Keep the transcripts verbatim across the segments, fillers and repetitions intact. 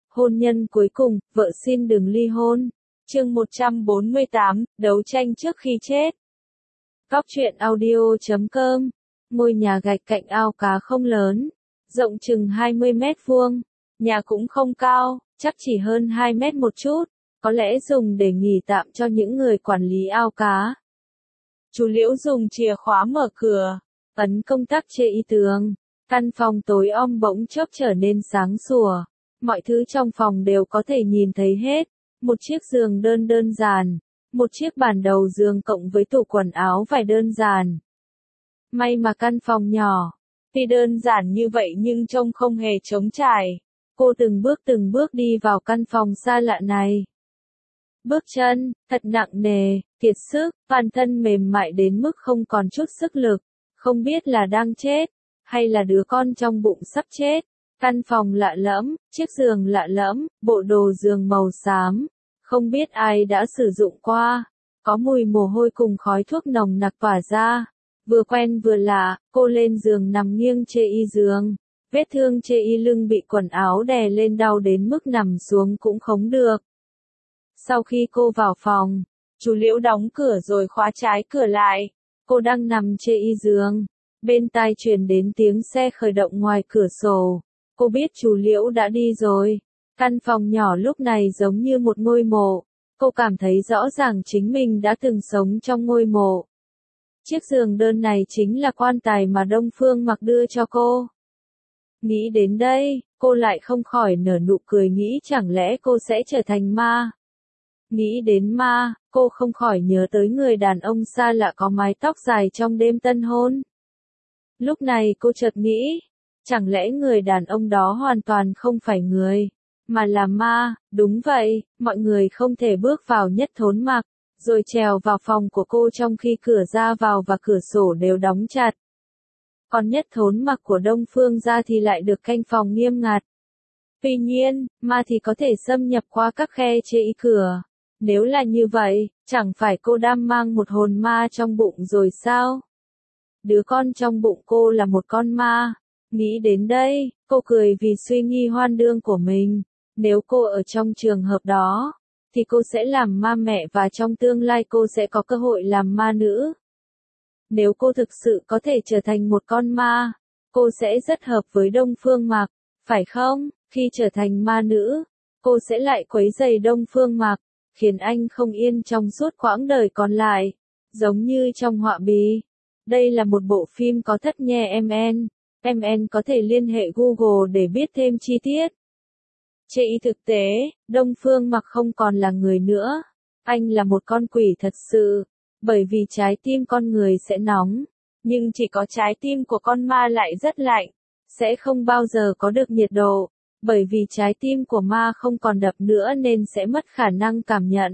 Hôn nhân cuối cùng, vợ xin đừng ly hôn. Chương một trăm bốn mươi tám, đấu tranh trước khi chết. Góc truyện audio chấm com. Ngôi nhà gạch cạnh ao cá không lớn, rộng chừng hai mươi mét vuông. Nhà cũng không cao, chắc chỉ hơn hai mét một chút, có lẽ dùng để nghỉ tạm cho những người quản lý ao cá. Chú Liễu dùng chìa khóa mở cửa, ấn công tắc trên tường. Căn phòng tối om bỗng chốc trở nên sáng sủa. Mọi thứ trong phòng đều có thể nhìn thấy hết. Một chiếc giường đơn đơn giản, một chiếc bàn đầu giường cộng với tủ quần áo vải đơn giản. May mà căn phòng nhỏ, tuy đơn giản như vậy nhưng trông không hề trống trải. Cô từng bước từng bước đi vào căn phòng xa lạ này. Bước chân, thật nặng nề, kiệt sức, toàn thân mềm mại đến mức không còn chút sức lực, không biết là đang chết, hay là đứa con trong bụng sắp chết. Căn phòng lạ lẫm, chiếc giường lạ lẫm, bộ đồ giường màu xám, không biết ai đã sử dụng qua, có mùi mồ hôi cùng khói thuốc nồng nặc tỏa ra. Vừa quen vừa lạ, cô lên giường nằm nghiêng chê y giường, vết thương chê y lưng bị quần áo đè lên đau đến mức nằm xuống cũng không được. Sau khi cô vào phòng, chú Liễu đóng cửa rồi khóa trái cửa lại, cô đang nằm chê y giường, bên tai truyền đến tiếng xe khởi động ngoài cửa sổ. Cô biết chú Liễu đã đi rồi. Căn phòng nhỏ lúc này giống như một ngôi mộ. Cô cảm thấy rõ ràng chính mình đã từng sống trong ngôi mộ. Chiếc giường đơn này chính là quan tài mà Đông Phương Mặc đưa cho cô. Nghĩ đến đây, cô lại không khỏi nở nụ cười, nghĩ chẳng lẽ cô sẽ trở thành ma. Nghĩ đến ma, cô không khỏi nhớ tới người đàn ông xa lạ có mái tóc dài trong đêm tân hôn. Lúc này cô chợt nghĩ, chẳng lẽ người đàn ông đó hoàn toàn không phải người, mà là ma. Đúng vậy, mọi người không thể bước vào Nhất Thốn Mặc, rồi trèo vào phòng của cô trong khi cửa ra vào và cửa sổ đều đóng chặt. Còn Nhất Thốn Mặc của Đông Phương gia thì lại được canh phòng nghiêm ngặt. Tuy nhiên, ma thì có thể xâm nhập qua các khe trên cửa. Nếu là như vậy, chẳng phải cô đang mang một hồn ma trong bụng rồi sao? Đứa con trong bụng cô là một con ma. Nghĩ đến đây, cô cười vì suy nghi hoang đường của mình. Nếu cô ở trong trường hợp đó, thì cô sẽ làm ma mẹ và trong tương lai cô sẽ có cơ hội làm ma nữ. Nếu cô thực sự có thể trở thành một con ma, cô sẽ rất hợp với Đông Phương Mặc, phải không? Khi trở thành ma nữ, cô sẽ lại quấy rầy Đông Phương Mặc, khiến anh không yên trong suốt quãng đời còn lại, giống như trong Họa Bì. Đây là một bộ phim có thất nhè em en. Em en có thể liên hệ Google để biết thêm chi tiết. Trên thực tế, Đông Phương Mặc không còn là người nữa. Anh là một con quỷ thật sự. Bởi vì trái tim con người sẽ nóng. Nhưng chỉ có trái tim của con ma lại rất lạnh. Sẽ không bao giờ có được nhiệt độ. Bởi vì trái tim của ma không còn đập nữa nên sẽ mất khả năng cảm nhận.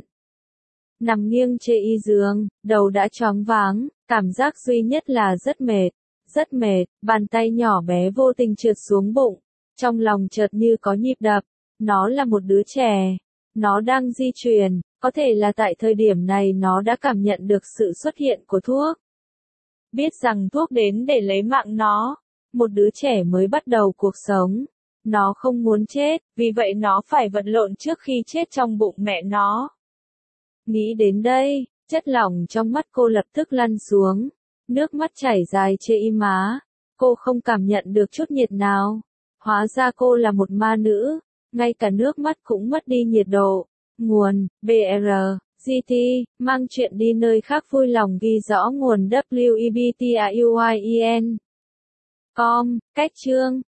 Nằm nghiêng trên y giường, đầu đã choáng váng. Cảm giác duy nhất là rất mệt. Rất mệt, bàn tay nhỏ bé vô tình trượt xuống bụng. Trong lòng chợt như có nhịp đập. Nó là một đứa trẻ. Nó đang di chuyển. Có thể là tại thời điểm này nó đã cảm nhận được sự xuất hiện của thuốc. Biết rằng thuốc đến để lấy mạng nó. Một đứa trẻ mới bắt đầu cuộc sống. Nó không muốn chết, vì vậy nó phải vật lộn trước khi chết trong bụng mẹ nó. Nghĩ đến đây, chất lỏng trong mắt cô lập tức lăn xuống. Nước mắt chảy dài trên y má. Cô không cảm nhận được chút nhiệt nào. Hóa ra cô là một ma nữ. Ngay cả nước mắt cũng mất đi nhiệt độ. Nguồn, bê rờ, giê tê, mang chuyện đi nơi khác vui lòng ghi rõ nguồn W E B T A U I E N. Com, cách chương.